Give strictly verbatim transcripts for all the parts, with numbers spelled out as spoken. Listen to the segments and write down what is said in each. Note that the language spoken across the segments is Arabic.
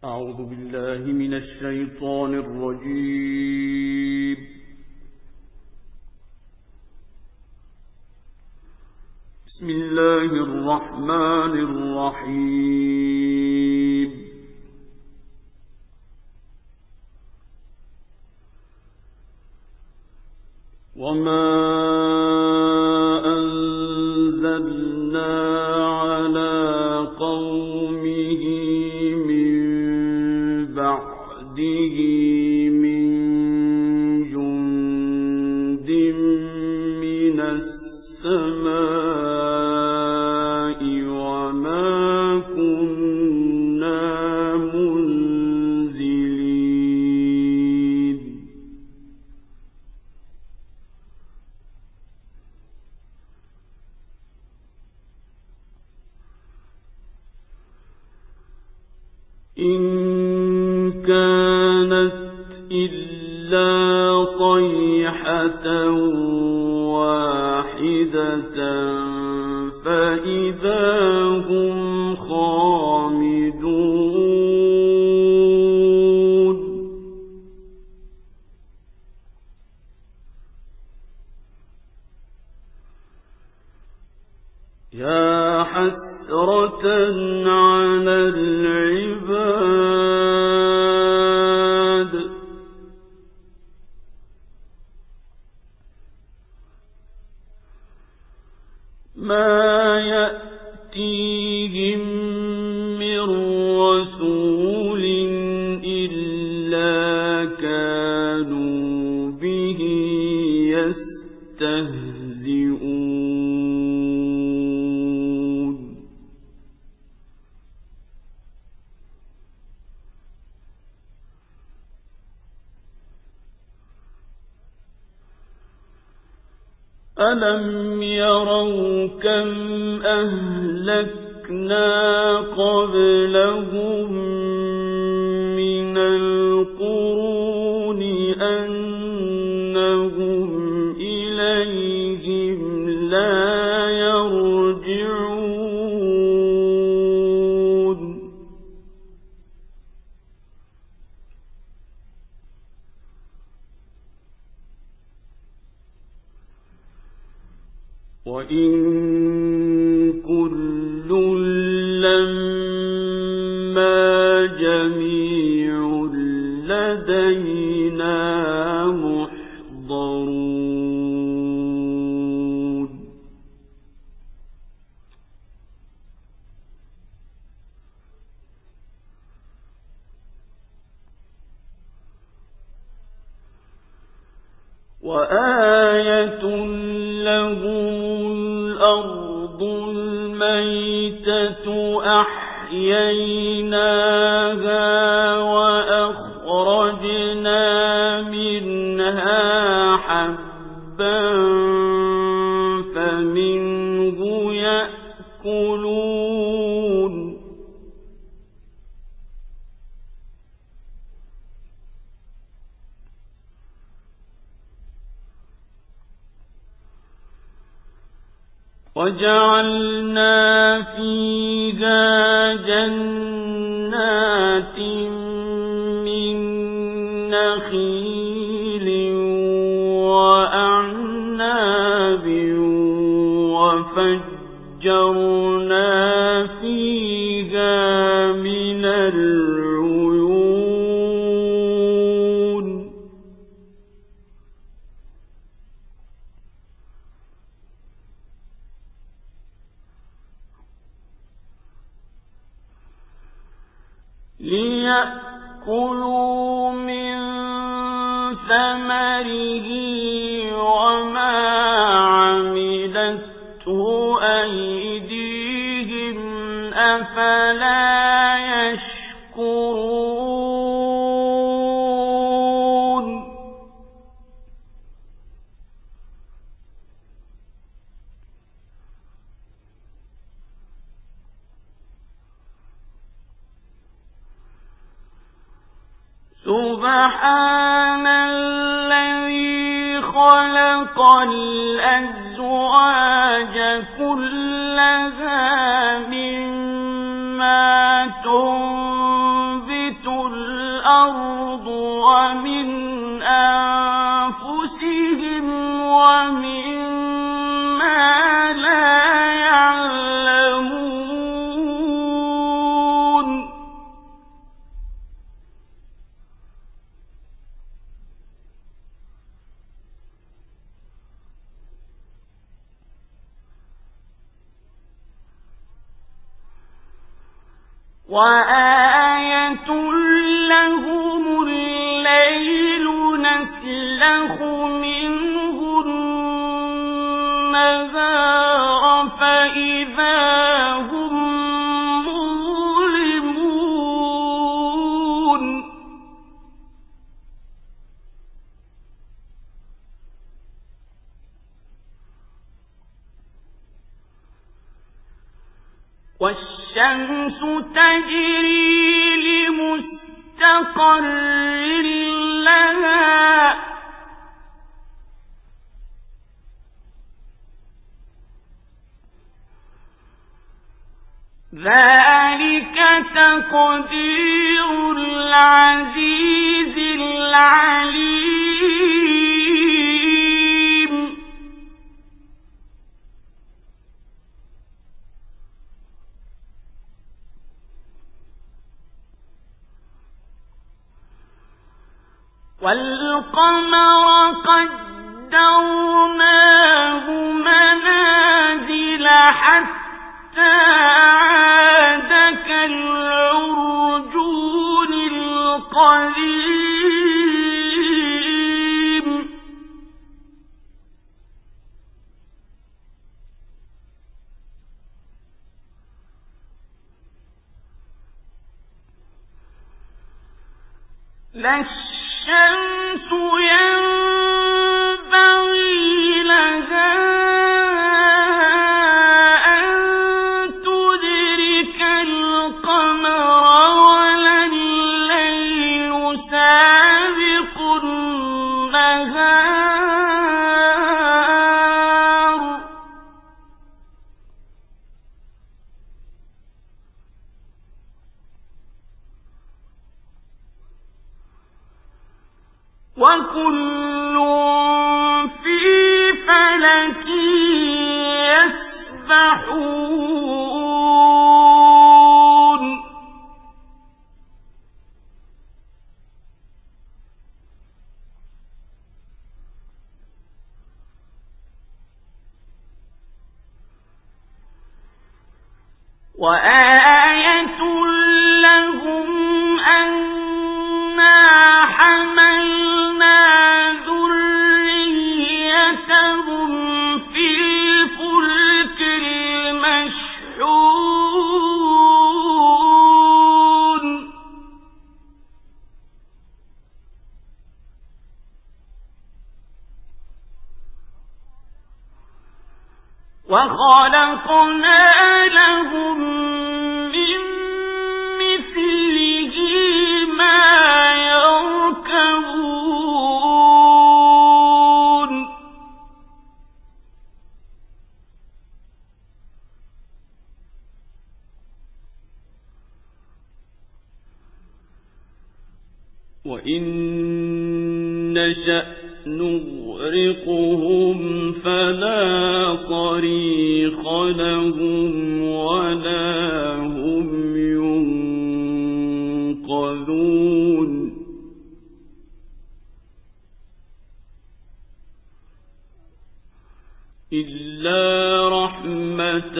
أعوذ بالله من الشيطان الرجيم. بسم الله الرحمن الرحيم. وما أنزلنا على قومه من بعده من جند من السماء وما كنا منزلين. إن كانت إلا صيحة واحدة فإذا هم خامدون. يا حسرة على العباد ما يأتيهم من رسول إلا كانوا به يستهزئون. ألم يروا كم أهلكنا قبلهم من القرون أنهم إليهم لا يرجعون. وإن كل لما جميع لدينا محضرون. وآية لهم الأرض الميتة أحييناها وأخرجنا منها حبا فمنه يأكلون. وجعلنا فيها جنات من نخيل وأعناب وفجرنا فيها من العيون. ليأكلوا من ثمره وما عملته أيديهم أفلا يشكرون. سبحان الذي خلق الأزواج كلها مما تنبت الأرض ومن أنفسهم ومما لا يعلمون وآية لهم الليل نسلخ منه النهار فإذا هم مظلمون والشمس تجري لمستقر لها ذلك تقدير العزيز العليم والقمر قدرناه منازل حتى عاد كالعرجون القديم لا الشمس ينبغي لها أن تدرك القمر ولا الليل سابق النهار وكل في فلك يسبحون وآية لهم أنا حملنا ذريتهم في الفلك المشحون وخلقنا لهم من مثله ما يركبون وإن نشأ نغرقهم فلا صريخ لهم ولا هم ينقذون إلا رحمة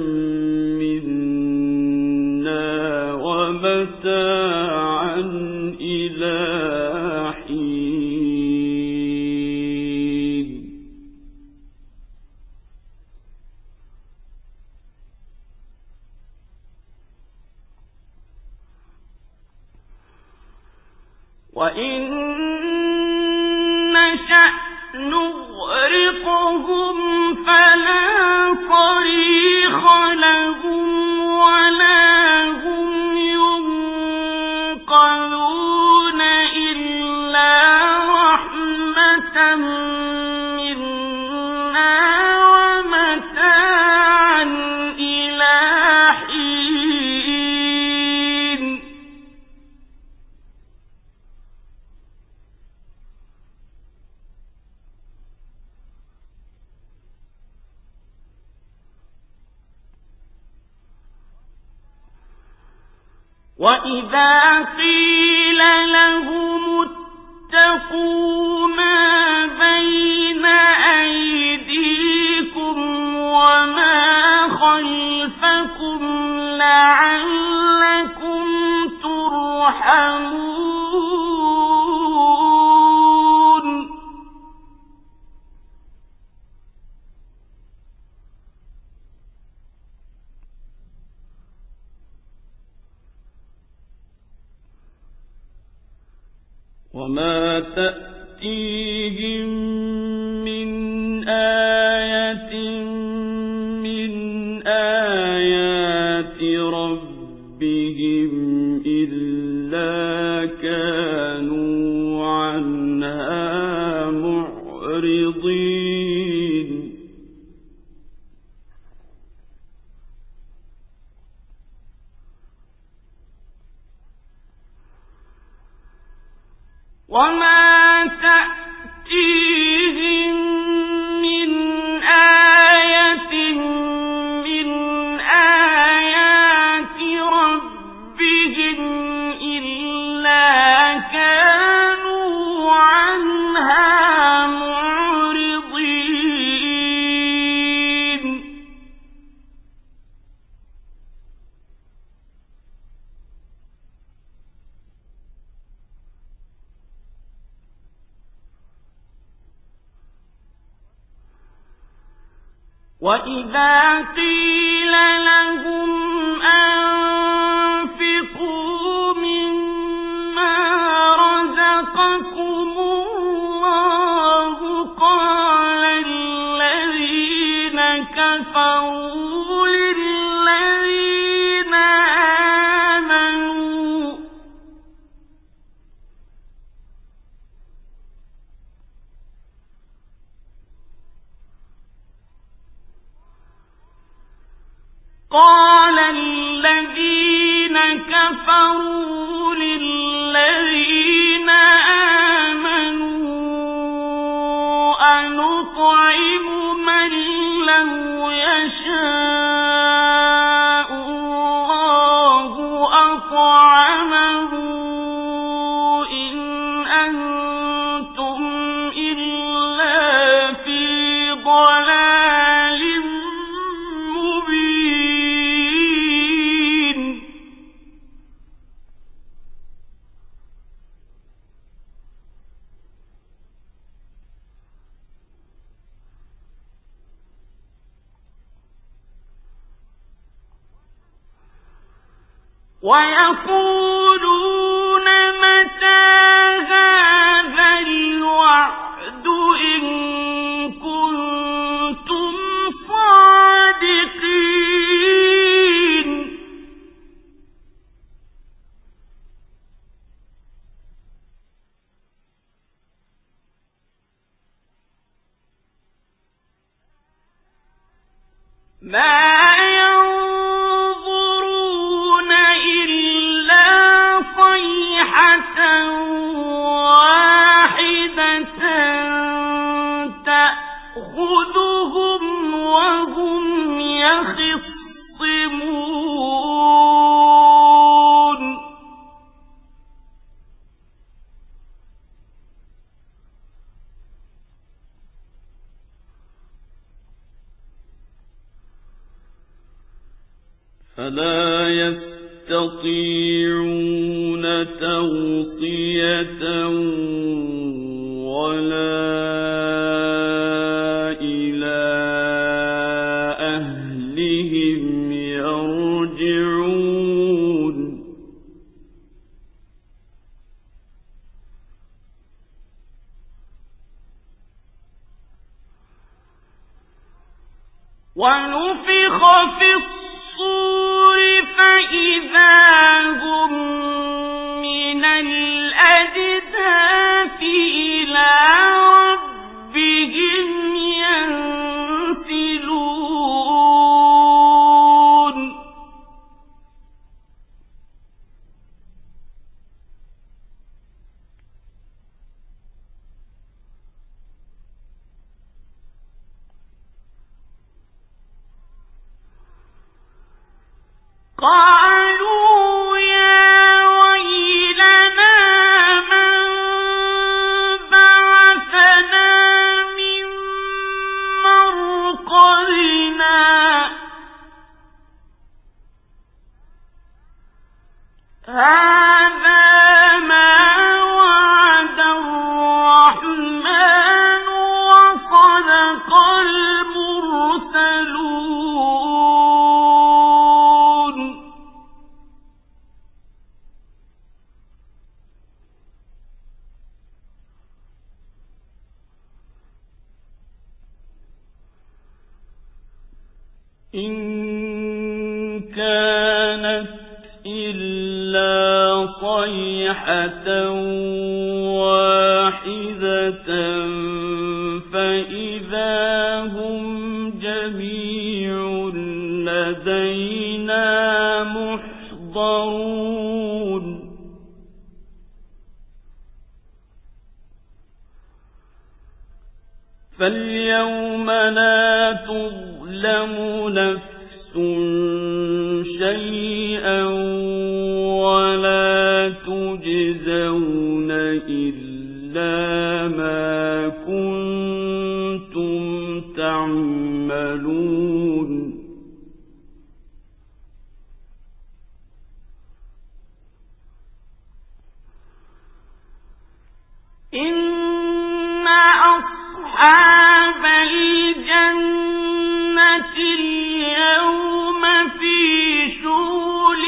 منا ومتاعا إلى حين وإن نشأ نغرقهم فلا صريخ لهم ولا هم ينقذون إلا رحمة منا ومتاعا إلى حين وَإِذَا قِيلَ لَهُمُ اتَّقُوا مَا بَيْنَ أَيْدِيكُمْ وَمَا خَلْفَكُمْ لَعَلَّكُمْ تُرْحَمُونَ وما تأتيهم من آية من آيات ربهم إلا كانوا عنها معرضين وَمَا تَأْتِيهِم مِّنْ آيَةٍ مِّنْ آيَاتِ رَبِّهِمْ إِلَّا كَانُوا عَنْهَا مُعْرِضِينَ وَإِذَا قِيلَ لَهُمْ أَنفِقُوا مِمَّا رَزَقَكُمُ اللَّهُ قَالَ الَّذِينَ كَفَرُوا لِلَّذِينَ آمَنُوا قال الذين كفروا للذين آمنوا أنطعم من لو يشاء الله أطعمه إن أنتم إلا في ضلال مبين وَيَقُولُونَ مَتَى هَذَا الْوَعْدُ إِن كُنتُمْ صَادِقِينَ مَا يَنظُرُونَ إِلَّا صَيْحَةً وَاحِدَةً تَأْخُذُهُمْ وَهُمْ يَخِصِّمُونَ فلا يستطيعون توصية ولا إلى أهلهم يرجعون وَنُفِخَ فِي الصُّورِ فَإِذَا هُم مِّنَ الْأَجْدَاثِ إِلَى رَبِّهِمْ يَنسِلُونَ هذا ما وعد الرحمن وصدق المرسلون إن كانت إلا صيحة واحدة فإذا هم جميع لدينا محضرون فاليوم لا تظلم نفس شيئا ولا تجزون إلا ما كنتم تعملون إن أصحاب الجنة اليوم في شغل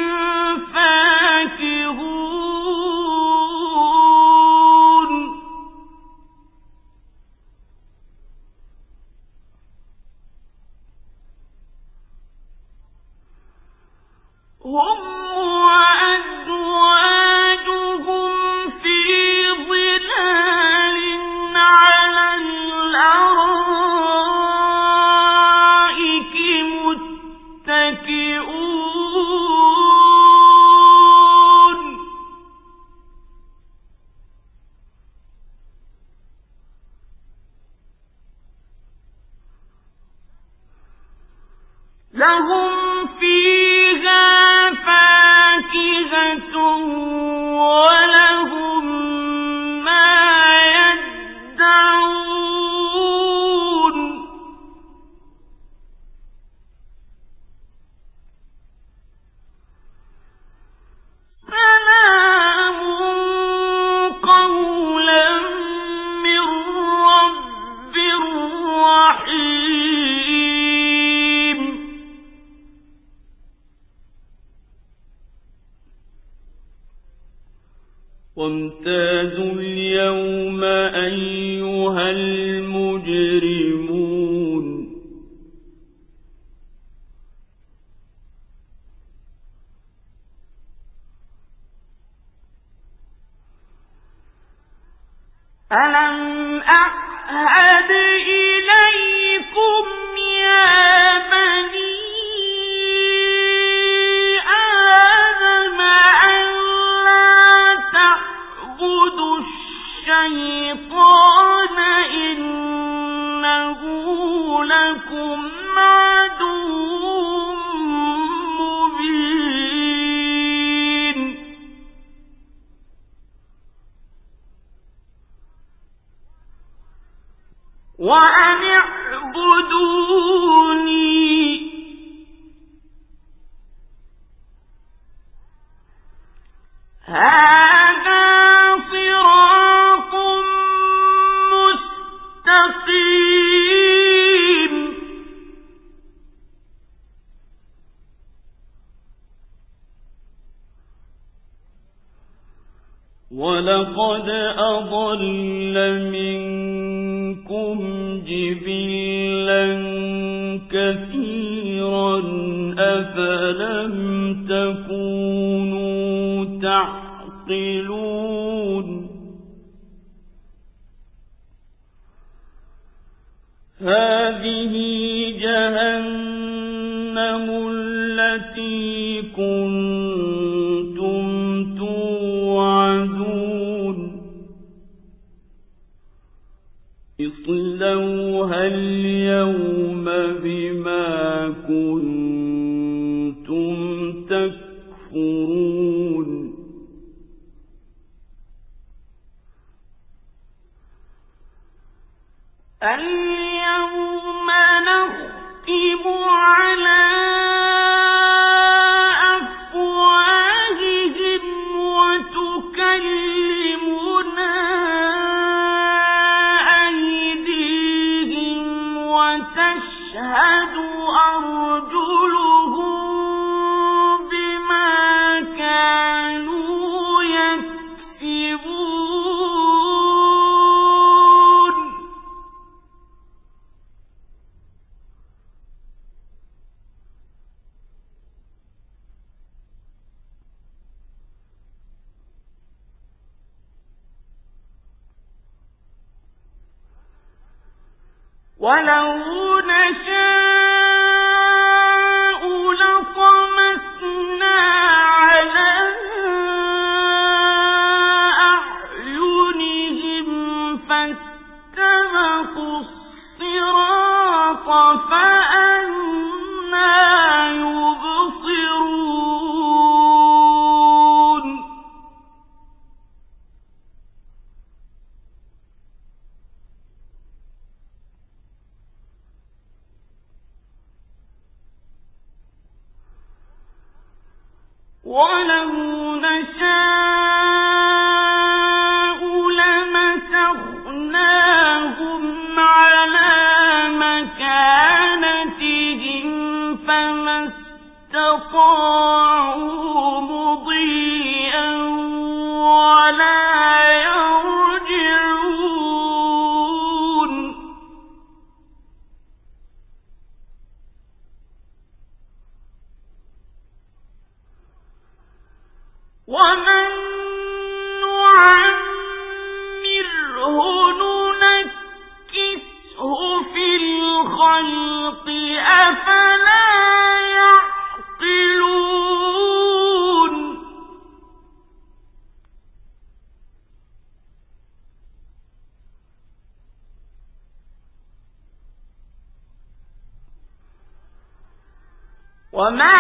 فاكهون هم وأزواجهم في ظلال على الأرائك متكئون لهم فيها فاكهة ولهم ما يدعون سلام قولا من رب رحيم وامتازوا اليوم أيها المجرمون ألم أعهد إليكم يا بني آدم ألا تعبدوا الشيطان إنه لكم عدو مبين وأن اعبدوني هذا صراط مستقيم ولقد أضل منكم جبلا كثيرا أفلم تكونوا تعقلون هذه جهنم التي كنتم توعدون اصلوها اليوم بما كنتم تكفرون اليوم نختم على أفواههم ولو نشاء لطمسنا على أعينهم فاستبقوا الصراط فأنى يبصرون ولو نشاء لمسخناهم على مكانتهم فما استطاعوا مضيئا ولا يرجعون ومن نعمره ننكسه في الخلق أفلا يعقلون وما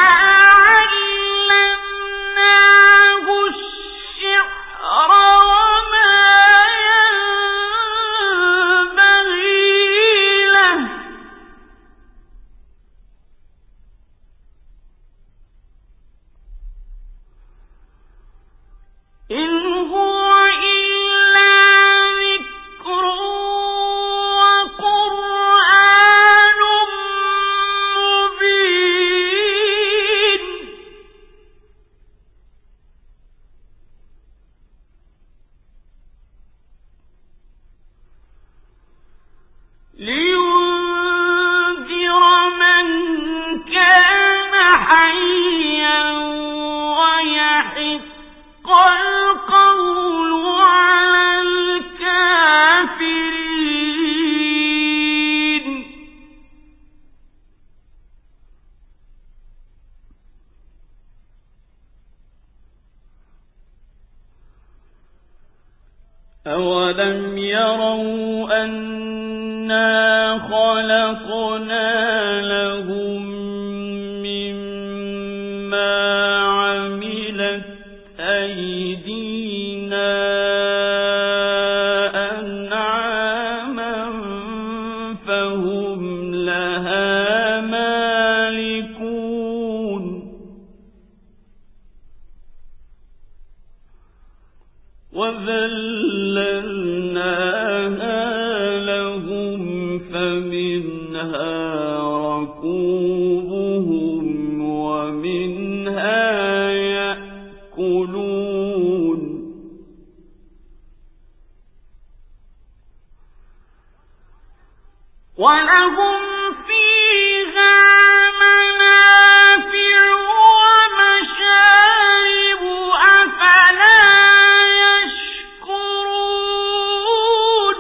علمناه الشعر وما ينبغي له إن هو إلا ذكر وقرآن مبين لينذر من كان حيا ويحق القول على الكافرين أولم يروا أنا خلقنا لهم مما عملت أيدينا أنعاما فهم لها مالكون وذللناها لهم فمنها ركوبهم ومنها يأكلون ولهم فيها منافع ومشارب أفلا يشكرون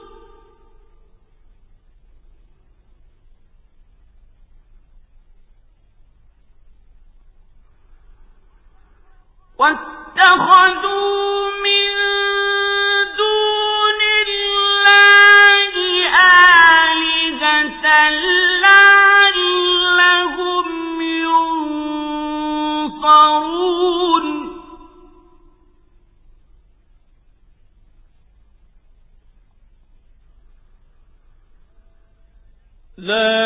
واتخذوا من دون الله آلهة لعلهم ينصرون لا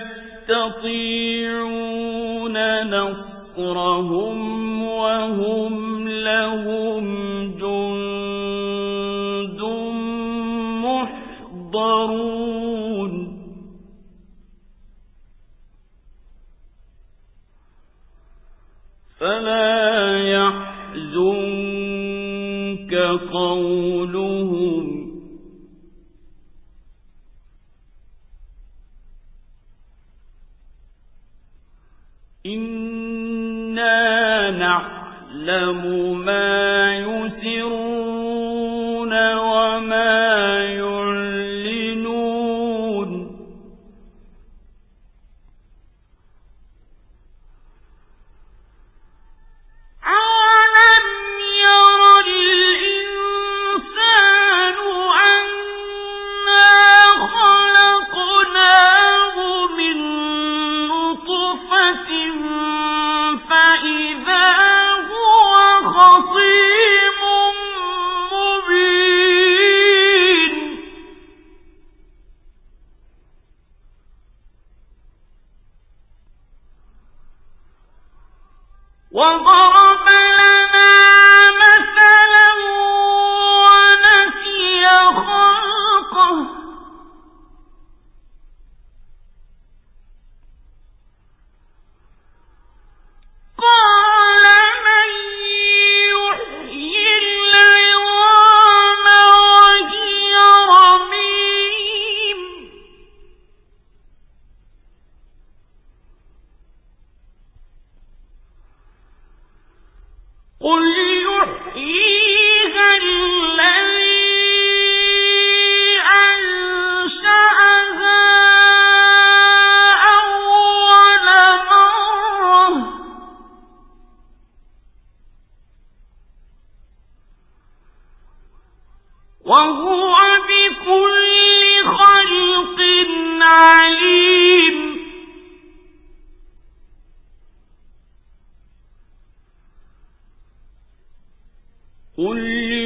يستطيعون نصرهم وهم لهم جند محضرون فلا يحزنك قولهم إنا نعلم ما يسرون وما يعلنون وهو بكل خلق عليم قل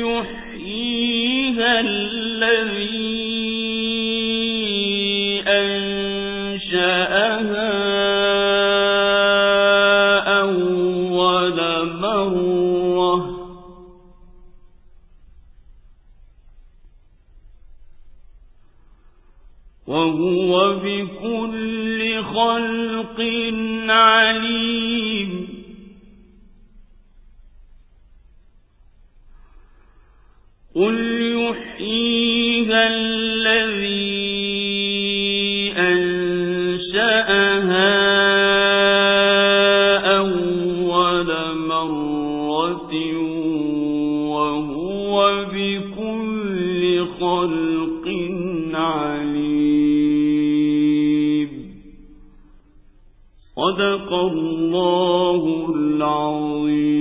يحييها الذي أنشأها أول مرة وهو بكل خلق عليم قل يحييها الذي أنشأها أول مرة وهو بكل خلق عليم صدق الله العظيم.